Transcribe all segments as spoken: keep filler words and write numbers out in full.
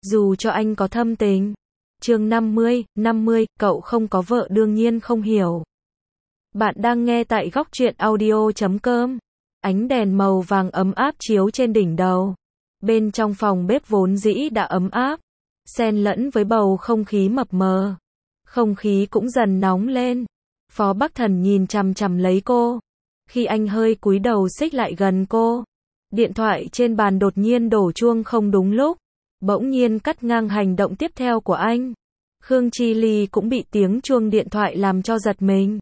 dù cho anh có thâm tình. Chương năm mươi, năm mươi, cậu không có vợ đương nhiên không hiểu. Bạn đang nghe tại góc truyện audio chấm com. Ánh đèn màu vàng ấm áp chiếu trên đỉnh đầu. Bên trong phòng bếp vốn dĩ đã ấm áp, xen lẫn với bầu không khí mập mờ. Không khí cũng dần nóng lên. Phó Bắc Thần nhìn chằm chằm lấy cô. Khi anh hơi cúi đầu xích lại gần cô, điện thoại trên bàn đột nhiên đổ chuông không đúng lúc, bỗng nhiên cắt ngang hành động tiếp theo của anh. Khương Chi Ly cũng bị tiếng chuông điện thoại làm cho giật mình.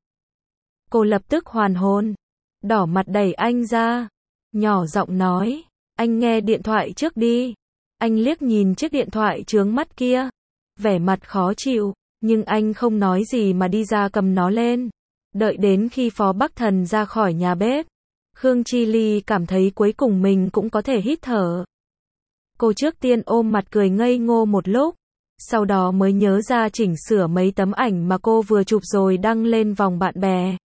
Cô lập tức hoàn hồn, đỏ mặt đẩy anh ra, nhỏ giọng nói, anh nghe điện thoại trước đi. Anh liếc nhìn chiếc điện thoại chướng mắt kia, vẻ mặt khó chịu, nhưng anh không nói gì mà đi ra cầm nó lên. Đợi đến khi Phó Bắc Thần ra khỏi nhà bếp, Khương Chi Ly cảm thấy cuối cùng mình cũng có thể hít thở. Cô trước tiên ôm mặt cười ngây ngô một lúc, sau đó mới nhớ ra chỉnh sửa mấy tấm ảnh mà cô vừa chụp rồi đăng lên vòng bạn bè.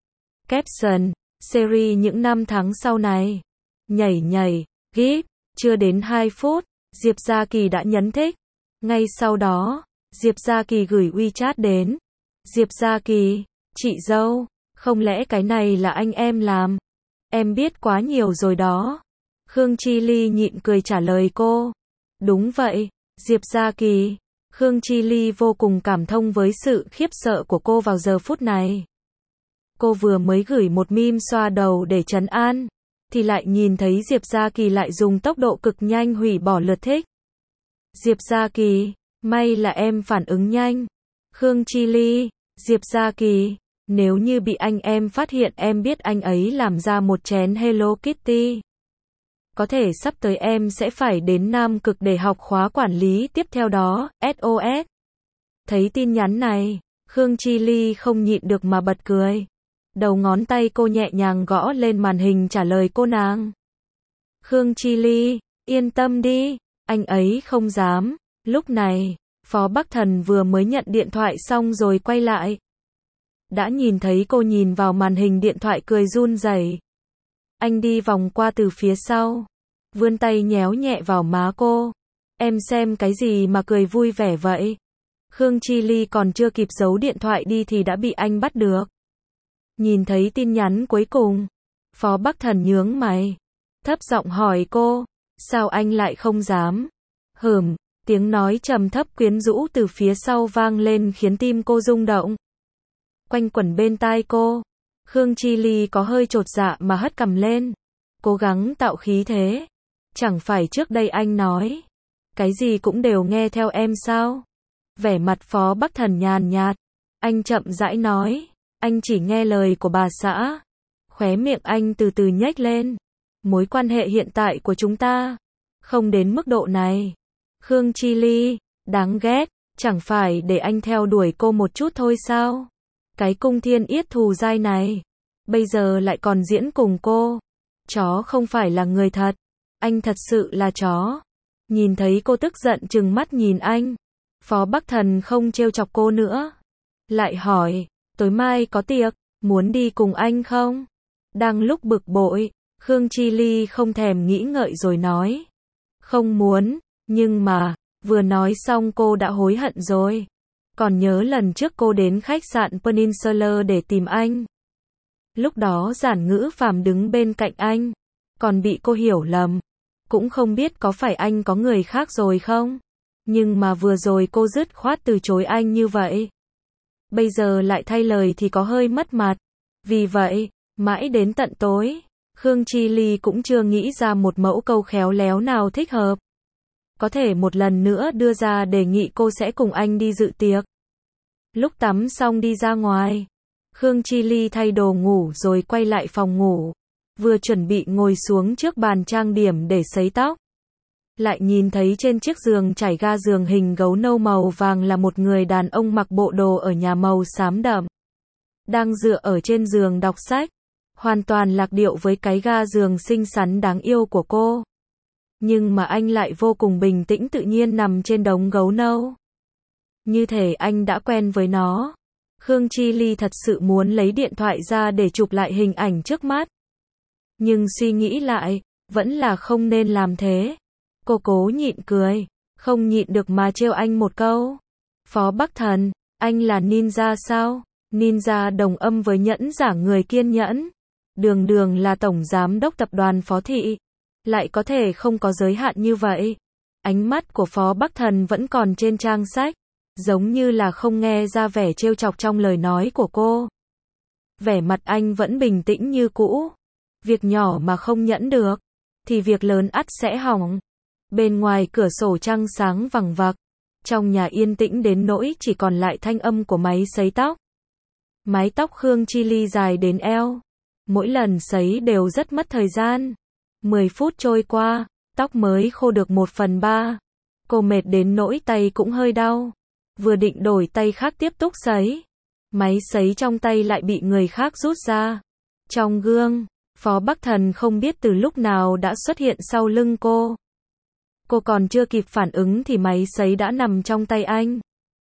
Caption, series những năm tháng sau này. Nhảy nhảy, gif, chưa đến hai phút, Diệp Gia Kỳ đã nhấn thích. Ngay sau đó, Diệp Gia Kỳ gửi WeChat đến. Diệp Gia Kỳ, chị dâu, không lẽ cái này là anh em làm? Em biết quá nhiều rồi đó. Khương Chi Ly nhịn cười trả lời cô. Đúng vậy, Diệp Gia Kỳ. Khương Chi Ly vô cùng cảm thông với sự khiếp sợ của cô vào giờ phút này. Cô vừa mới gửi một meme xoa đầu để trấn an, thì lại nhìn thấy Diệp Gia Kỳ lại dùng tốc độ cực nhanh hủy bỏ lượt thích. Diệp Gia Kỳ, may là em phản ứng nhanh. Khương Chi Ly, Diệp Gia Kỳ, nếu như bị anh em phát hiện em biết anh ấy làm ra một chén Hello Kitty. Có thể sắp tới em sẽ phải đến Nam Cực để học khóa quản lý tiếp theo đó, ét ô ét. Thấy tin nhắn này, Khương Chi Ly không nhịn được mà bật cười. Đầu ngón tay cô nhẹ nhàng gõ lên màn hình trả lời cô nàng. Khương Chi Ly, yên tâm đi, anh ấy không dám. Lúc này, Phó Bắc Thần vừa mới nhận điện thoại xong rồi quay lại. Đã nhìn thấy cô nhìn vào màn hình điện thoại cười run rẩy. Anh đi vòng qua từ phía sau, vươn tay nhéo nhẹ vào má cô. Em xem cái gì mà cười vui vẻ vậy? Khương Chi Ly còn chưa kịp giấu điện thoại đi thì đã bị anh bắt được. Nhìn thấy tin nhắn cuối cùng, Phó Bắc Thần nhướng mày, thấp giọng hỏi cô, sao anh lại không dám? Hừm, tiếng nói trầm thấp quyến rũ từ phía sau vang lên khiến tim cô rung động. Quanh quẩn bên tai cô, Khương Chi Ly có hơi chột dạ mà hất cằm lên, cố gắng tạo khí thế. Chẳng phải trước đây anh nói, cái gì cũng đều nghe theo em sao? Vẻ mặt Phó Bắc Thần nhàn nhạt, anh chậm rãi nói, anh chỉ nghe lời của bà xã. Khóe miệng anh từ từ nhếch lên. Mối quan hệ hiện tại của chúng ta không đến mức độ này. Khương Chi Ly, đáng ghét, chẳng phải để anh theo đuổi cô một chút thôi sao? Cái cung thiên yết thù dai này, bây giờ lại còn diễn cùng cô. Chó không phải là người thật, anh thật sự là chó. Nhìn thấy cô tức giận trừng mắt nhìn anh, Phó Bắc Thần không trêu chọc cô nữa. Lại hỏi, tối mai có tiệc, muốn đi cùng anh không? Đang lúc bực bội, Khương Chi Ly không thèm nghĩ ngợi rồi nói. Không muốn, nhưng mà, vừa nói xong cô đã hối hận rồi. Còn nhớ lần trước cô đến khách sạn Peninsula để tìm anh. Lúc đó Giản Ngữ Phàm đứng bên cạnh anh, còn bị cô hiểu lầm. Cũng không biết có phải anh có người khác rồi không? Nhưng mà vừa rồi cô dứt khoát từ chối anh như vậy. Bây giờ lại thay lời thì có hơi mất mặt. Vì vậy, mãi đến tận tối, Khương Chi Ly cũng chưa nghĩ ra một mẫu câu khéo léo nào thích hợp. Có thể một lần nữa đưa ra đề nghị cô sẽ cùng anh đi dự tiệc. Lúc tắm xong đi ra ngoài, Khương Chi Ly thay đồ ngủ rồi quay lại phòng ngủ. Vừa chuẩn bị ngồi xuống trước bàn trang điểm để sấy tóc, lại nhìn thấy trên chiếc giường trải ga giường hình gấu nâu màu vàng là một người đàn ông mặc bộ đồ ở nhà màu xám đậm. Đang dựa ở trên giường đọc sách, hoàn toàn lạc điệu với cái ga giường xinh xắn đáng yêu của cô. Nhưng mà anh lại vô cùng bình tĩnh tự nhiên nằm trên đống gấu nâu. Như thể anh đã quen với nó. Khương Chi Ly thật sự muốn lấy điện thoại ra để chụp lại hình ảnh trước mắt. Nhưng suy nghĩ lại, vẫn là không nên làm thế. Cô cố nhịn cười. không nhịn được mà trêu anh một câu. Phó Bắc Thần, anh là ninja sao? Ninja đồng âm với nhẫn giả người kiên nhẫn. Đường đường là tổng giám đốc tập đoàn Phó Thị. Lại có thể không có giới hạn như vậy. Ánh mắt của Phó Bắc Thần vẫn còn trên trang sách. Giống như là không nghe ra vẻ trêu chọc trong lời nói của cô. Vẻ mặt anh vẫn bình tĩnh như cũ. Việc nhỏ mà không nhẫn được, thì việc lớn ắt sẽ hỏng. Bên ngoài cửa sổ trăng sáng vằng vặc. Trong nhà yên tĩnh đến nỗi chỉ còn lại thanh âm của máy sấy tóc. Mái tóc Khương Chi Ly dài đến eo. Mỗi lần sấy đều rất mất thời gian. mười phút trôi qua, tóc mới khô được một phần ba. Cô mệt đến nỗi tay cũng hơi đau. Vừa định đổi tay khác tiếp tục sấy. Máy sấy trong tay lại bị người khác rút ra. Trong gương, Phó Bắc Thần không biết từ lúc nào đã xuất hiện sau lưng cô. Cô còn chưa kịp phản ứng thì máy sấy đã nằm trong tay anh.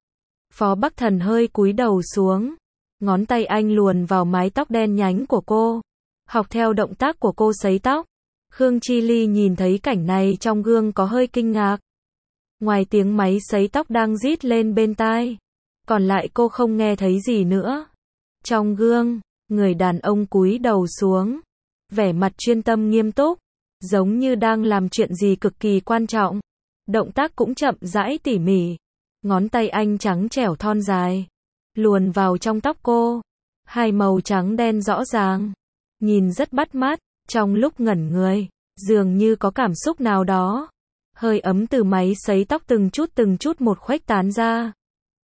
Phó Bắc Thần hơi cúi đầu xuống. Ngón tay anh luồn vào mái tóc đen nhánh của cô. Học theo động tác của cô sấy tóc. Khương Chi Ly nhìn thấy cảnh này trong gương có hơi kinh ngạc. Ngoài tiếng máy sấy tóc đang rít lên bên tai, còn lại cô không nghe thấy gì nữa. Trong gương, người đàn ông cúi đầu xuống, vẻ mặt chuyên tâm nghiêm túc, giống như đang làm chuyện gì cực kỳ quan trọng. Động tác cũng chậm rãi tỉ mỉ. Ngón tay anh trắng trẻo thon dài, luồn vào trong tóc cô. Hai màu trắng đen rõ ràng, nhìn rất bắt mắt. Trong lúc ngẩn người, dường như có cảm xúc nào đó. Hơi ấm từ máy sấy tóc từng chút từng chút một khuếch tán ra.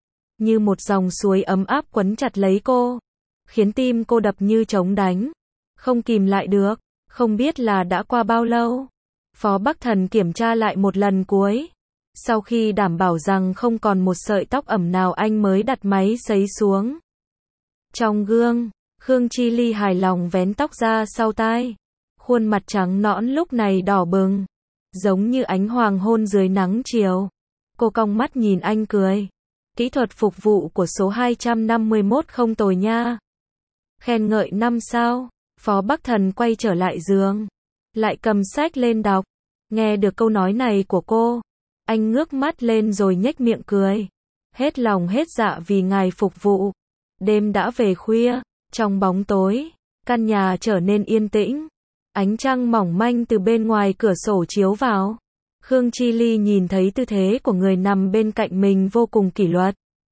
Như một dòng suối ấm áp quấn chặt lấy cô. Khiến tim cô đập như trống đánh. Không kìm lại được. Không biết là đã qua bao lâu. Phó Bắc Thần kiểm tra lại một lần cuối. Sau khi đảm bảo rằng không còn một sợi tóc ẩm nào anh mới đặt máy sấy xuống. Trong gương, Khương Chi Ly hài lòng vén tóc ra sau tai. Khuôn mặt trắng nõn lúc này đỏ bừng. Giống như ánh hoàng hôn dưới nắng chiều. Cô cong mắt nhìn anh cười. Kỹ thuật phục vụ của số hai trăm năm mươi mốt không tồi nha. Khen ngợi năm sao. Phó Bắc Thần quay trở lại giường. Lại cầm sách lên đọc. Nghe được câu nói này của cô. Anh ngước mắt lên rồi nhếch miệng cười. Hết lòng hết dạ vì ngài phục vụ. Đêm đã về khuya. Trong bóng tối, căn nhà trở nên yên tĩnh. Ánh trăng mỏng manh từ bên ngoài cửa sổ chiếu vào. Khương Chi Ly nhìn thấy tư thế của người nằm bên cạnh mình vô cùng kỷ luật.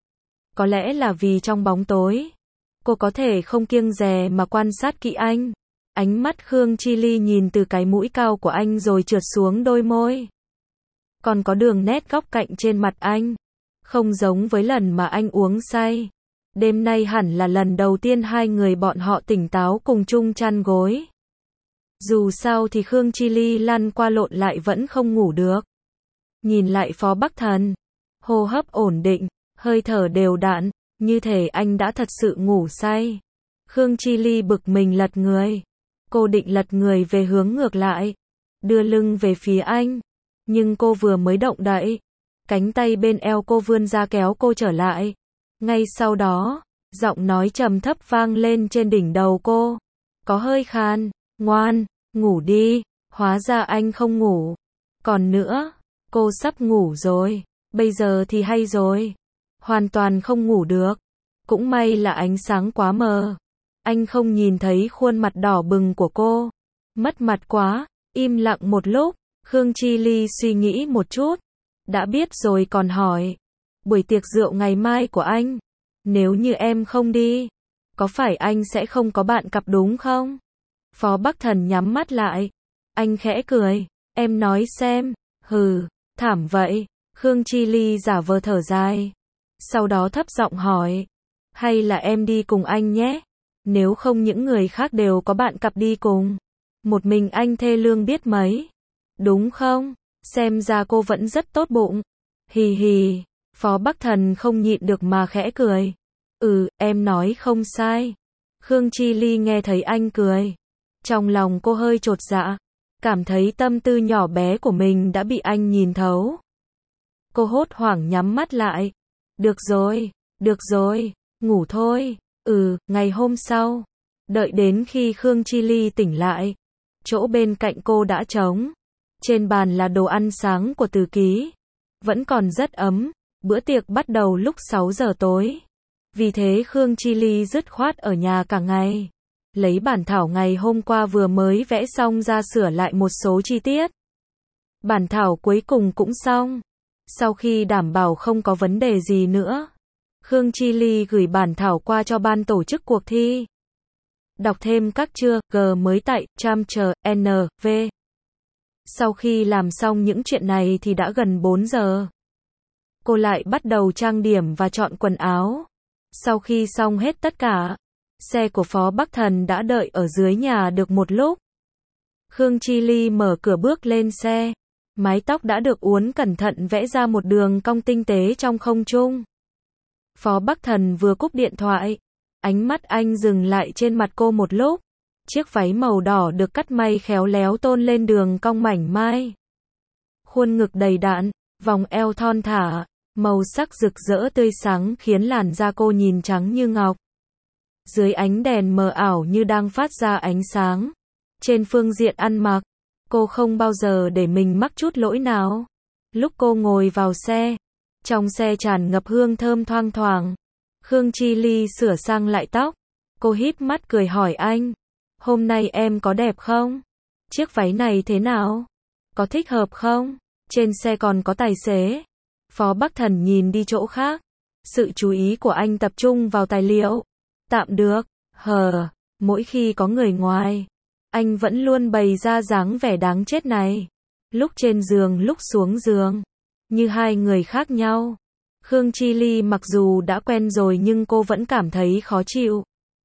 Có lẽ là vì trong bóng tối, cô có thể không kiêng dè mà quan sát kỹ anh. Ánh mắt Khương Chi Ly nhìn từ cái mũi cao của anh rồi trượt xuống đôi môi. Còn có đường nét góc cạnh trên mặt anh. Không giống với lần mà anh uống say. Đêm nay hẳn là lần đầu tiên hai người bọn họ tỉnh táo cùng chung chăn gối. Dù sao thì Khương Chi Ly lăn qua lộn lại vẫn không ngủ được. Nhìn lại Phó Bắc Thần, hô hấp ổn định, hơi thở đều đặn, như thể anh đã thật sự ngủ say. Khương Chi Ly bực mình lật người. Cô định lật người về hướng ngược lại, đưa lưng về phía anh. Nhưng cô vừa mới động đậy, cánh tay bên eo cô vươn ra kéo cô trở lại. Ngay sau đó, giọng nói trầm thấp vang lên trên đỉnh đầu cô. Có hơi khan, ngoan, ngủ đi. Hóa ra anh không ngủ. Còn nữa, cô sắp ngủ rồi. Bây giờ thì hay rồi. Hoàn toàn không ngủ được. Cũng may là ánh sáng quá mờ. Anh không nhìn thấy khuôn mặt đỏ bừng của cô. Mất mặt quá. Im lặng một lúc. Khương Chi Ly suy nghĩ một chút. Đã biết rồi còn hỏi. Buổi tiệc rượu ngày mai của anh, nếu như em không đi, có phải anh sẽ không có bạn cặp đúng không? Phó Bắc Thần nhắm mắt lại. Anh khẽ cười. Em nói xem. Hừ, thảm vậy. Khương Chi Ly giả vờ thở dài. Sau đó thấp giọng hỏi. Hay là em đi cùng anh nhé? Nếu không những người khác đều có bạn cặp đi cùng. Một mình anh thê lương biết mấy. Đúng không? Xem ra cô vẫn rất tốt bụng. Hì hì. Phó Bắc Thần không nhịn được mà khẽ cười. Ừ, em nói không sai. Khương Chi Ly nghe thấy anh cười. Trong lòng cô hơi chột dạ. Cảm thấy tâm tư nhỏ bé của mình đã bị anh nhìn thấu. Cô hốt hoảng nhắm mắt lại. Được rồi, được rồi, ngủ thôi. Ừ, ngày hôm sau. Đợi đến khi Khương Chi Ly tỉnh lại. Chỗ bên cạnh cô đã trống. Trên bàn là đồ ăn sáng của Từ Ký. vẫn còn rất ấm. Bữa tiệc bắt đầu lúc sáu giờ tối. Vì thế Khương Chi Ly dứt khoát ở nhà cả ngày. Lấy bản thảo ngày hôm qua vừa mới vẽ xong ra sửa lại một số chi tiết. Bản thảo cuối cùng cũng xong. Sau khi đảm bảo không có vấn đề gì nữa, Khương Chi Ly gửi bản thảo qua cho ban tổ chức cuộc thi. Đọc thêm các chương G mới tại Chapter N V. Sau khi làm xong những chuyện này thì đã gần bốn giờ. Cô lại bắt đầu trang điểm và chọn quần áo. Sau khi xong hết tất cả, xe của Phó Bắc Thần đã đợi ở dưới nhà được một lúc. Khương Chi Ly mở cửa bước lên xe. Mái tóc đã được uốn cẩn thận vẽ ra một đường cong tinh tế trong không trung. Phó Bắc Thần vừa cúp điện thoại, ánh mắt anh dừng lại trên mặt cô một lúc. Chiếc váy màu đỏ được cắt may khéo léo tôn lên đường cong mảnh mai. Khuôn ngực đầy đặn, vòng eo thon thả, màu sắc rực rỡ tươi sáng khiến làn da cô nhìn trắng như ngọc. Dưới ánh đèn mờ ảo như đang phát ra ánh sáng. Trên phương diện ăn mặc, cô không bao giờ để mình mắc chút lỗi nào. Lúc cô ngồi vào xe, trong xe tràn ngập hương thơm thoang thoảng. Khương Chi Ly sửa sang lại tóc. Cô híp mắt cười hỏi anh. Hôm nay em có đẹp không? Chiếc váy này thế nào? Có thích hợp không? Trên xe còn có tài xế. Phó Bắc Thần nhìn đi chỗ khác. Sự chú ý của anh tập trung vào tài liệu. Tạm được. Hờ, mỗi khi có người ngoài, anh vẫn luôn bày ra dáng vẻ đáng chết này. Lúc trên giường lúc xuống giường, như hai người khác nhau. Khương Chi Ly mặc dù đã quen rồi nhưng cô vẫn cảm thấy khó chịu.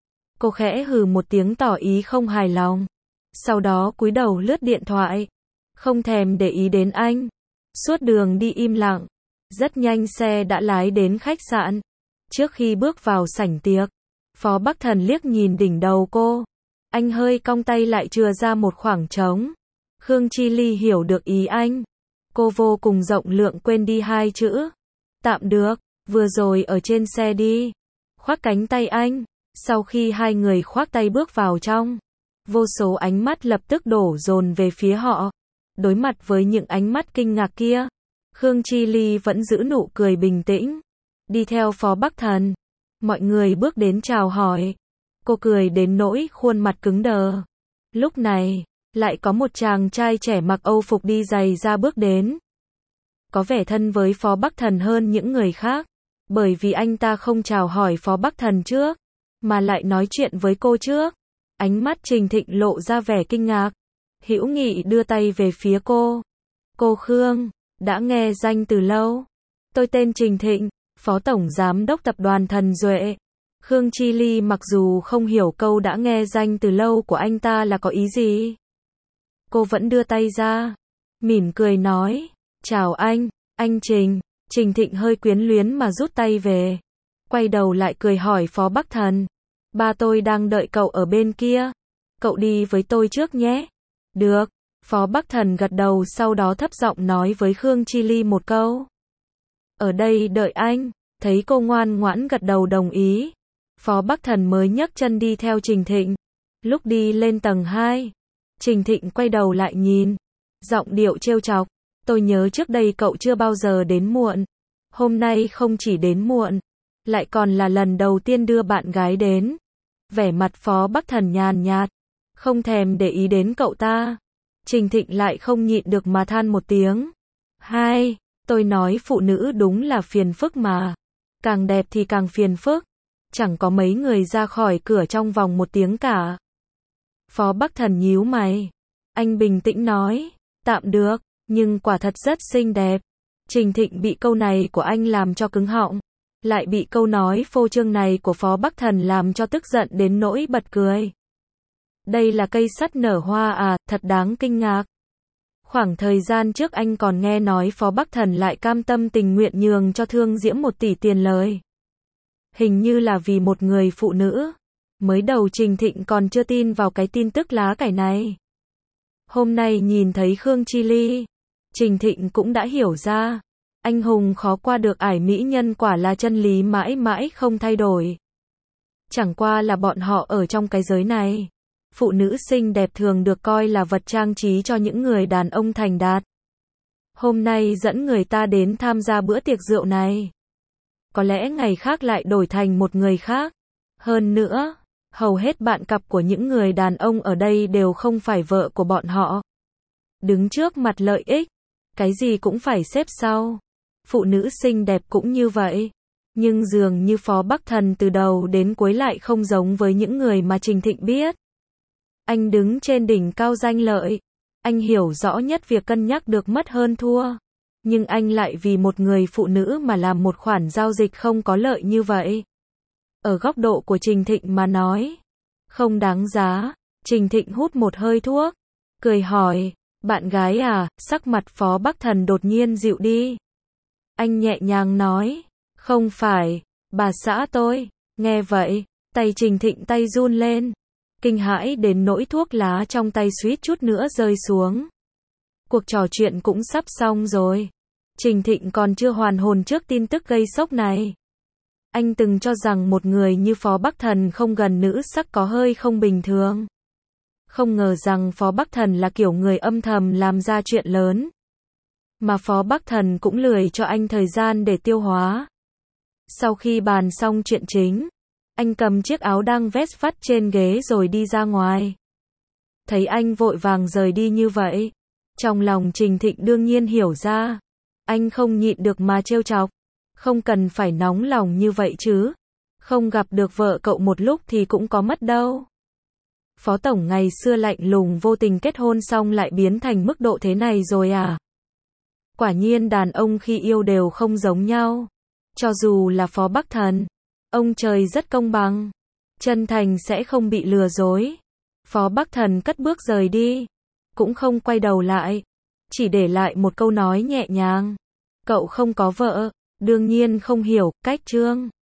Cô khẽ hừ một tiếng tỏ ý không hài lòng. Sau đó cúi đầu lướt điện thoại. Không thèm để ý đến anh. Suốt đường đi im lặng. Rất nhanh xe đã lái đến khách sạn. Trước khi bước vào sảnh tiệc, Phó Bắc Thần liếc nhìn đỉnh đầu cô. Anh hơi cong tay lại chừa ra một khoảng trống. Khương Chi Ly hiểu được ý anh. Cô vô cùng rộng lượng quên đi hai chữ. Tạm được, vừa rồi ở trên xe đi. Khoác cánh tay anh. Sau khi hai người khoác tay bước vào trong, vô số ánh mắt lập tức đổ dồn về phía họ. Đối mặt với những ánh mắt kinh ngạc kia, Khương Chi Ly vẫn giữ nụ cười bình tĩnh. Đi theo Phó Bắc Thần, mọi người bước đến chào hỏi. Cô cười đến nỗi khuôn mặt cứng đờ. Lúc này, lại có một chàng trai trẻ mặc Âu phục đi giày ra bước đến. Có vẻ thân với Phó Bắc Thần hơn những người khác, bởi vì anh ta không chào hỏi Phó Bắc Thần trước, mà lại nói chuyện với cô trước. Ánh mắt Trình Thịnh lộ ra vẻ kinh ngạc. Hữu Nghị đưa tay về phía cô. Cô Khương, đã nghe danh từ lâu. Tôi tên Trình Thịnh, Phó Tổng Giám đốc Tập đoàn Thần Duệ. Khương Chi Ly mặc dù không hiểu câu đã nghe danh từ lâu của anh ta là có ý gì. Cô vẫn đưa tay ra, mỉm cười nói, chào anh, anh Trình. Trình Thịnh hơi quyến luyến mà rút tay về. Quay đầu lại cười hỏi Phó Bắc Thần. Ba tôi đang đợi cậu ở bên kia. Cậu đi với tôi trước nhé. Được. Phó Bắc Thần gật đầu sau đó thấp giọng nói với Khương Chi Ly một câu. Ở đây đợi anh. Thấy cô ngoan ngoãn gật đầu đồng ý. Phó Bắc Thần mới nhấc chân đi theo Trình Thịnh. Lúc đi lên tầng hai, Trình Thịnh quay đầu lại nhìn. Giọng điệu trêu chọc. Tôi nhớ trước đây cậu chưa bao giờ đến muộn. Hôm nay không chỉ đến muộn, lại còn là lần đầu tiên đưa bạn gái đến. Vẻ mặt Phó Bắc Thần nhàn nhạt, không thèm để ý đến cậu ta. Trình Thịnh lại không nhịn được mà than một tiếng. Hai, tôi nói phụ nữ đúng là phiền phức mà. Càng đẹp thì càng phiền phức. Chẳng có mấy người ra khỏi cửa trong vòng một tiếng cả. Phó Bắc Thần nhíu mày. Anh bình tĩnh nói, tạm được, nhưng quả thật rất xinh đẹp. Trình Thịnh bị câu này của anh làm cho cứng họng. Lại bị câu nói phô trương này của Phó Bắc Thần làm cho tức giận đến nỗi bật cười. Đây là cây sắt nở hoa à, thật đáng kinh ngạc. Khoảng thời gian trước anh còn nghe nói Phó Bắc Thần lại cam tâm tình nguyện nhường cho Thương Diễm một tỷ tiền lời. Hình như là vì một người phụ nữ. Mới đầu Trình Thịnh còn chưa tin vào cái tin tức lá cải này. Hôm nay nhìn thấy Khương Chi Ly, Trình Thịnh cũng đã hiểu ra. Anh hùng khó qua được ải mỹ nhân quả là chân lý mãi mãi không thay đổi. Chẳng qua là bọn họ ở trong cái giới này. Phụ nữ xinh đẹp thường được coi là vật trang trí cho những người đàn ông thành đạt. Hôm nay dẫn người ta đến tham gia bữa tiệc rượu này. Có lẽ ngày khác lại đổi thành một người khác. Hơn nữa, hầu hết bạn cặp của những người đàn ông ở đây đều không phải vợ của bọn họ. Đứng trước mặt lợi ích, cái gì cũng phải xếp sau. Phụ nữ xinh đẹp cũng như vậy. Nhưng dường như Phó Bắc Thần từ đầu đến cuối lại không giống với những người mà Trình Thịnh biết. Anh đứng trên đỉnh cao danh lợi. Anh hiểu rõ nhất việc cân nhắc được mất hơn thua. Nhưng anh lại vì một người phụ nữ mà làm một khoản giao dịch không có lợi như vậy. Ở góc độ của Trình Thịnh mà nói, không đáng giá. Trình Thịnh hút một hơi thuốc, cười hỏi, bạn gái à, sắc mặt Phó Bắc Thần đột nhiên dịu đi. Anh nhẹ nhàng nói, không phải, bà xã tôi. Nghe vậy, tay Trình Thịnh tay run lên. Kinh hãi đến nỗi thuốc lá trong tay suýt chút nữa rơi xuống. Cuộc trò chuyện cũng sắp xong rồi. Trình Thịnh còn chưa hoàn hồn trước tin tức gây sốc này. Anh từng cho rằng một người như Phó Bắc Thần không gần nữ sắc có hơi không bình thường. Không ngờ rằng Phó Bắc Thần là kiểu người âm thầm làm ra chuyện lớn. Mà Phó Bắc Thần cũng lười cho anh thời gian để tiêu hóa. Sau khi bàn xong chuyện chính, anh cầm chiếc áo đang vest vắt trên ghế rồi đi ra ngoài. Thấy anh vội vàng rời đi như vậy, trong lòng Trình Thịnh đương nhiên hiểu ra. Anh không nhịn được mà trêu chọc. Không cần phải nóng lòng như vậy chứ. Không gặp được vợ cậu một lúc thì cũng có mất đâu. Phó Tổng ngày xưa lạnh lùng vô tình kết hôn xong lại biến thành mức độ thế này rồi à? Quả nhiên đàn ông khi yêu đều không giống nhau. Cho dù là Phó Bắc Thần, ông trời rất công bằng. Chân thành sẽ không bị lừa dối. Phó Bắc Thần cất bước rời đi. Cũng không quay đầu lại. Chỉ để lại một câu nói nhẹ nhàng. Cậu không có vợ, đương nhiên không hiểu cách Trương